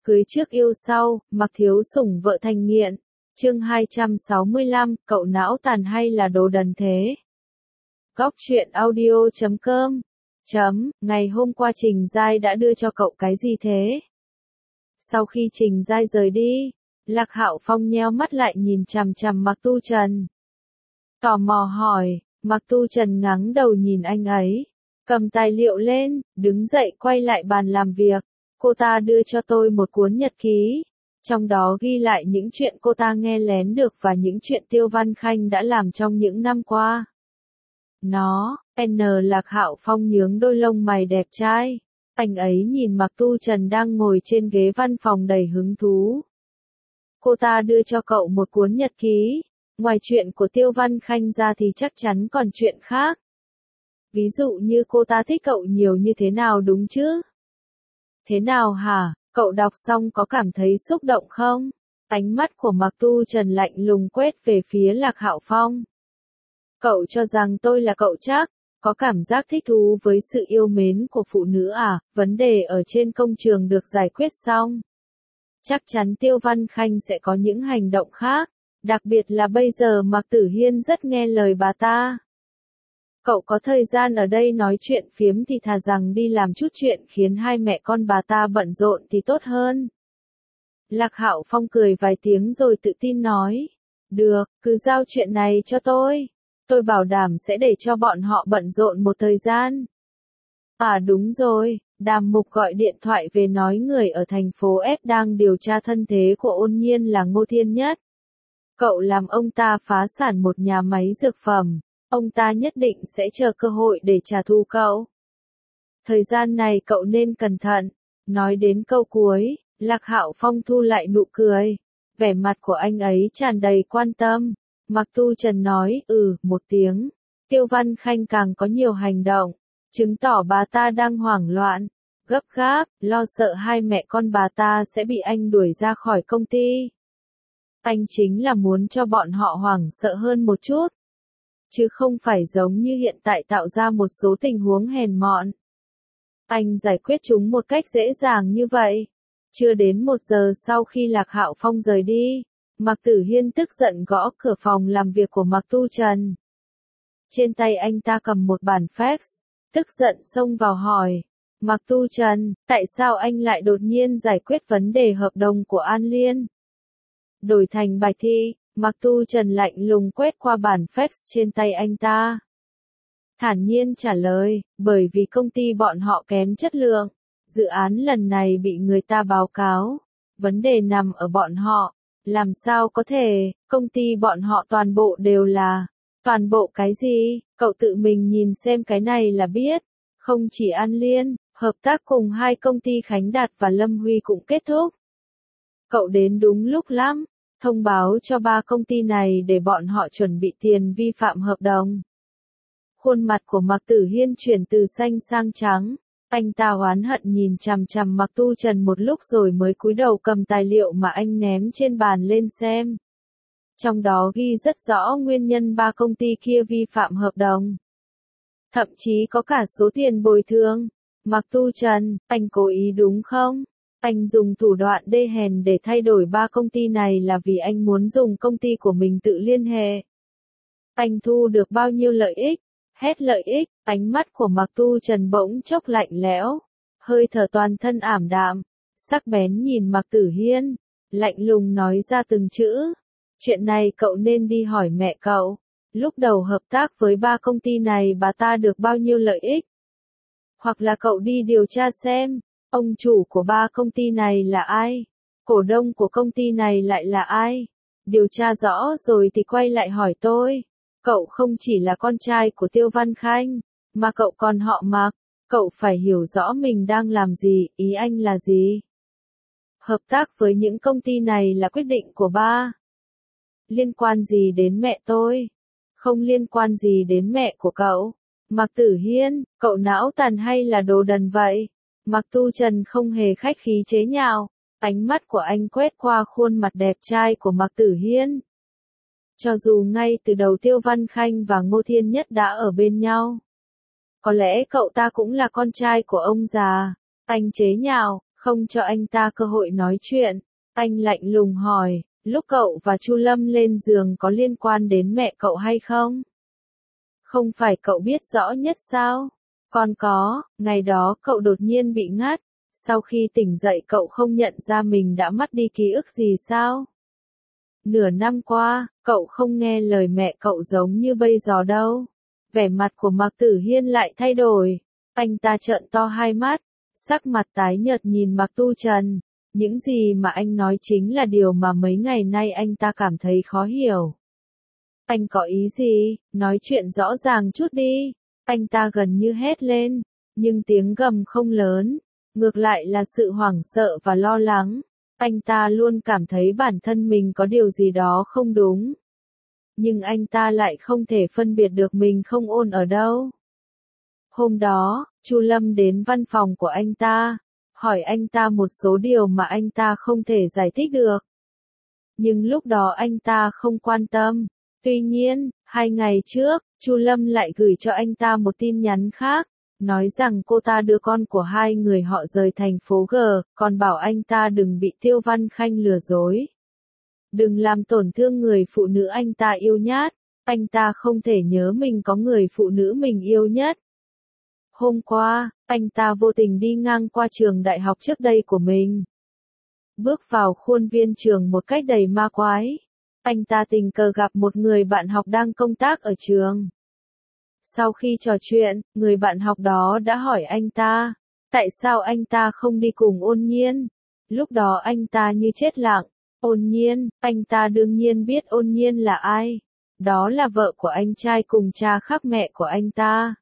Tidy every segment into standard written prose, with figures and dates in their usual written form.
Cưới trước yêu sau, Mạc Thiếu Sủng vợ thành nghiện. Chương 265, cậu não tàn hay là đồ đần thế? Góc truyện audio.com. Ngày hôm qua Trình Giai đã đưa cho cậu cái gì thế? Sau khi Trình Giai rời đi, Lạc Hạo Phong nheo mắt lại nhìn chằm chằm Mạc Tu Trần. Tò mò hỏi, Mạc Tu Trần ngáng đầu nhìn anh ấy, cầm tài liệu lên, đứng dậy quay lại bàn làm việc. Cô ta đưa cho tôi một cuốn nhật ký, trong đó ghi lại những chuyện cô ta nghe lén được và những chuyện Tiêu Văn Khanh đã làm trong những năm qua. Nó, Lạc Hạo Phong nhướng đôi lông mày đẹp trai. Anh ấy nhìn Mạc Tu Trần đang ngồi trên ghế văn phòng đầy hứng thú. Cô ta đưa cho cậu một cuốn nhật ký, ngoài chuyện của Tiêu Văn Khanh ra thì chắc chắn còn chuyện khác. Ví dụ như cô ta thích cậu nhiều như thế nào đúng chứ? Thế nào hả, cậu đọc xong có cảm thấy xúc động không? Ánh mắt của Mạc Tu Trần lạnh lùng quét về phía Lạc Hạo Phong. Cậu cho rằng tôi là cậu chắc, có cảm giác thích thú với sự yêu mến của phụ nữ à? Vấn đề ở trên công trường được giải quyết xong. Chắc chắn Tiêu Văn Khanh sẽ có những hành động khác, đặc biệt là bây giờ Mạc Tử Hiên rất nghe lời bà ta. Cậu có thời gian ở đây nói chuyện phiếm thì thà rằng đi làm chút chuyện khiến hai mẹ con bà ta bận rộn thì tốt hơn. Lạc Hạo Phong cười vài tiếng rồi tự tin nói. Được, cứ giao chuyện này cho tôi. Tôi bảo đảm sẽ để cho bọn họ bận rộn một thời gian. À đúng rồi, Đàm Mục gọi điện thoại về nói người ở thành phố F đang điều tra thân thế của Ôn Nhiên là Ngô Thiên Nhất. Cậu làm ông ta phá sản một nhà máy dược phẩm. Ông ta nhất định sẽ chờ cơ hội để trả thù cậu. Thời gian này cậu nên cẩn thận. Nói đến câu cuối, Lạc Hạo Phong thu lại nụ cười. Vẻ mặt của anh ấy tràn đầy quan tâm. Mạc Tu Trần nói, một tiếng. Tiêu Văn Khanh càng có nhiều hành động, chứng tỏ bà ta đang hoảng loạn, gấp gáp, lo sợ hai mẹ con bà ta sẽ bị anh đuổi ra khỏi công ty. Anh chính là muốn cho bọn họ hoảng sợ hơn một chút, chứ không phải giống như hiện tại tạo ra một số tình huống hèn mọn. Anh giải quyết chúng một cách dễ dàng như vậy. Chưa đến 1 giờ sau khi Lạc Hạo Phong rời đi, Mạc Tử Hiên tức giận gõ cửa phòng làm việc của Mạc Tu Trần. Trên tay anh ta cầm một bản fax, tức giận xông vào hỏi. Mạc Tu Trần, tại sao anh lại đột nhiên giải quyết vấn đề hợp đồng của An Liên? Đổi thành bài thi, Mạc Tu Trần lạnh lùng quét qua bản fax trên tay anh ta. Thản nhiên trả lời, bởi vì công ty bọn họ kém chất lượng. Dự án lần này bị người ta báo cáo. Vấn đề nằm ở bọn họ. Làm sao có thể, công ty bọn họ toàn bộ đều là. Toàn bộ cái gì, cậu tự mình nhìn xem cái này là biết. Không chỉ An Liên, hợp tác cùng 2 công ty Khánh Đạt và Lâm Huy cũng kết thúc. Cậu đến đúng lúc lắm. Thông báo cho 3 công ty này để bọn họ chuẩn bị tiền vi phạm hợp đồng. Khuôn mặt của Mạc Tử Hiên chuyển từ xanh sang trắng. Anh ta oán hận nhìn chằm chằm Mạc Tu Trần một lúc rồi mới cúi đầu cầm tài liệu mà anh ném trên bàn lên xem. Trong đó ghi rất rõ nguyên nhân 3 công ty kia vi phạm hợp đồng. Thậm chí có cả số tiền bồi thường. Mạc Tu Trần, anh cố ý đúng không? Anh dùng thủ đoạn đê hèn để thay đổi 3 công ty này là vì anh muốn dùng công ty của mình tự liên hệ. Anh thu được bao nhiêu lợi ích? Hết lợi ích, ánh mắt của Mạc Tu Trần bỗng chốc lạnh lẽo, hơi thở toàn thân ảm đạm, sắc bén nhìn Mạc Tử Hiên, lạnh lùng nói ra từng chữ. Chuyện này cậu nên đi hỏi mẹ cậu. Lúc đầu hợp tác với 3 công ty này bà ta được bao nhiêu lợi ích? Hoặc là cậu đi điều tra xem, ông chủ của 3 công ty này là ai? Cổ đông của công ty này lại là ai? Điều tra rõ rồi thì quay lại hỏi tôi. Cậu không chỉ là con trai của Tiêu Văn Khanh, mà cậu còn họ Mạc. Cậu phải hiểu rõ mình đang làm gì, ý anh là gì? Hợp tác với những công ty này là quyết định của ba. Liên quan gì đến mẹ tôi? Không liên quan gì đến mẹ của cậu. Mạc Tử Hiên, cậu não tàn hay là đồ đần vậy? Mạc Tu Trần không hề khách khí chế nhạo, ánh mắt của anh quét qua khuôn mặt đẹp trai của Mạc Tử Hiên. Cho dù ngay từ đầu Tiêu Văn Khanh và Ngô Thiên Nhất đã ở bên nhau. Có lẽ cậu ta cũng là con trai của ông già. Anh chế nhạo, không cho anh ta cơ hội nói chuyện. Anh lạnh lùng hỏi, lúc cậu và Chu Lâm lên giường có liên quan đến mẹ cậu hay không? Không phải cậu biết rõ nhất sao? Còn có, ngày đó cậu đột nhiên bị ngất, sau khi tỉnh dậy cậu không nhận ra mình đã mất đi ký ức gì sao? Nửa năm qua, cậu không nghe lời mẹ cậu giống như bây giờ đâu. Vẻ mặt của Mạc Tử Hiên lại thay đổi. Anh ta trợn to hai mắt, sắc mặt tái nhợt nhìn Mạc Tu Trần. Những gì mà anh nói chính là điều mà mấy ngày nay anh ta cảm thấy khó hiểu. Anh có ý gì? Nói chuyện rõ ràng chút đi. Anh ta gần như hét lên, nhưng tiếng gầm không lớn, ngược lại là sự hoảng sợ và lo lắng. Anh ta luôn cảm thấy bản thân mình có điều gì đó không đúng. Nhưng anh ta lại không thể phân biệt được mình không ổn ở đâu. Hôm đó, Chu Lâm đến văn phòng của anh ta, hỏi anh ta một số điều mà anh ta không thể giải thích được. Nhưng lúc đó anh ta không quan tâm. Tuy nhiên, 2 ngày trước, Chu Lâm lại gửi cho anh ta một tin nhắn khác, nói rằng cô ta đưa con của hai người họ rời thành phố G, còn bảo anh ta đừng bị Tiêu Văn Khanh lừa dối. Đừng làm tổn thương người phụ nữ anh ta yêu nhất. Anh ta không thể nhớ mình có người phụ nữ mình yêu nhất. Hôm qua, anh ta vô tình đi ngang qua trường đại học trước đây của mình. Bước vào khuôn viên trường một cách đầy ma quái. Anh ta tình cờ gặp một người bạn học đang công tác ở trường. Sau khi trò chuyện, người bạn học đó đã hỏi anh ta, tại sao anh ta không đi cùng Ôn Nhiên. Lúc đó anh ta như chết lặng. Ôn Nhiên, anh ta đương nhiên biết Ôn Nhiên là ai. Đó là vợ của anh trai cùng cha khác mẹ của anh ta.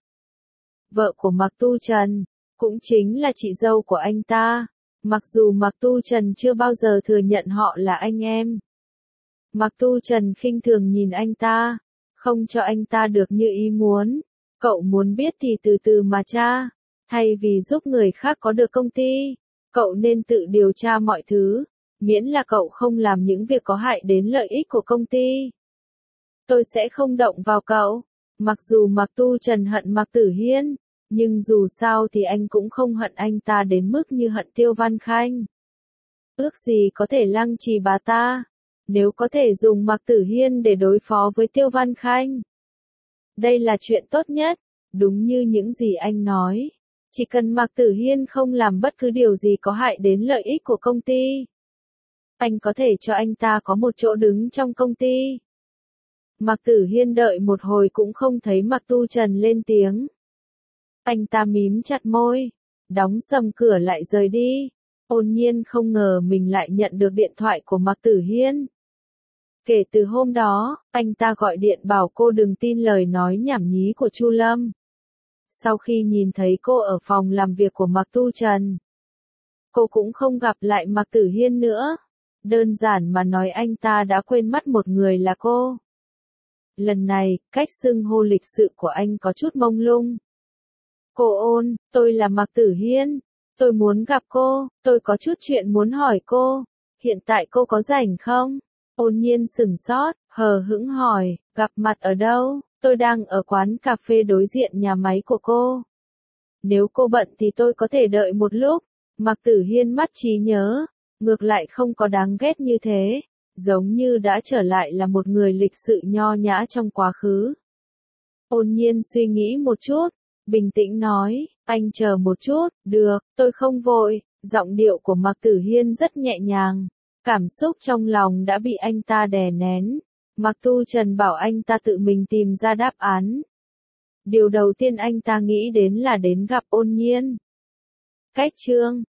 Vợ của Mạc Tu Trần, cũng chính là chị dâu của anh ta. Mặc dù Mạc Tu Trần chưa bao giờ thừa nhận họ là anh em. Mạc Tu Trần khinh thường nhìn anh ta, không cho anh ta được như ý muốn. Cậu muốn biết thì từ từ mà tra. Thay vì giúp người khác có được công ty, cậu nên tự điều tra mọi thứ, miễn là cậu không làm những việc có hại đến lợi ích của công ty. Tôi sẽ không động vào cậu. Mặc dù Mạc Tu Trần hận Mạc Tử Hiên, nhưng dù sao thì anh cũng không hận anh ta đến mức như hận Tiêu Văn Khanh. Ước gì có thể lăng trì bà ta, nếu có thể dùng Mạc Tử Hiên để đối phó với Tiêu Văn Khanh. Đây là chuyện tốt nhất, đúng như những gì anh nói. Chỉ cần Mạc Tử Hiên không làm bất cứ điều gì có hại đến lợi ích của công ty, anh có thể cho anh ta có một chỗ đứng trong công ty. Mạc Tử Hiên đợi một hồi cũng không thấy Mạc Tu Trần lên tiếng. Anh ta mím chặt môi, đóng sầm cửa lại rời đi. Ôn Nhiên không ngờ mình lại nhận được điện thoại của Mạc Tử Hiên. Kể từ hôm đó, anh ta gọi điện bảo cô đừng tin lời nói nhảm nhí của Chu Lâm. Sau khi nhìn thấy cô ở phòng làm việc của Mạc Tu Trần, cô cũng không gặp lại Mạc Tử Hiên nữa. Đơn giản mà nói anh ta đã quên mất một người là cô. Lần này, cách xưng hô lịch sự của anh có chút mông lung. Cô Ôn, tôi là Mạc Tử Hiên. Tôi muốn gặp cô, tôi có chút chuyện muốn hỏi cô. Hiện tại cô có rảnh không? Ôn Nhiên sửng sốt, hờ hững hỏi, gặp mặt ở đâu? Tôi đang ở quán cà phê đối diện nhà máy của cô. Nếu cô bận thì tôi có thể đợi một lúc. Mạc Tử Hiên mất trí nhớ, ngược lại không có đáng ghét như thế, giống như đã trở lại là một người lịch sự nho nhã trong quá khứ. Ôn Nhiên suy nghĩ một chút, bình tĩnh nói, anh chờ một chút, được, tôi không vội. Giọng điệu của Mạc Tử Hiên rất nhẹ nhàng, cảm xúc trong lòng đã bị anh ta đè nén. Mạc Tu Trần bảo anh ta tự mình tìm ra đáp án. Điều đầu tiên anh ta nghĩ đến là đến gặp Ôn Nhiên. Cách chương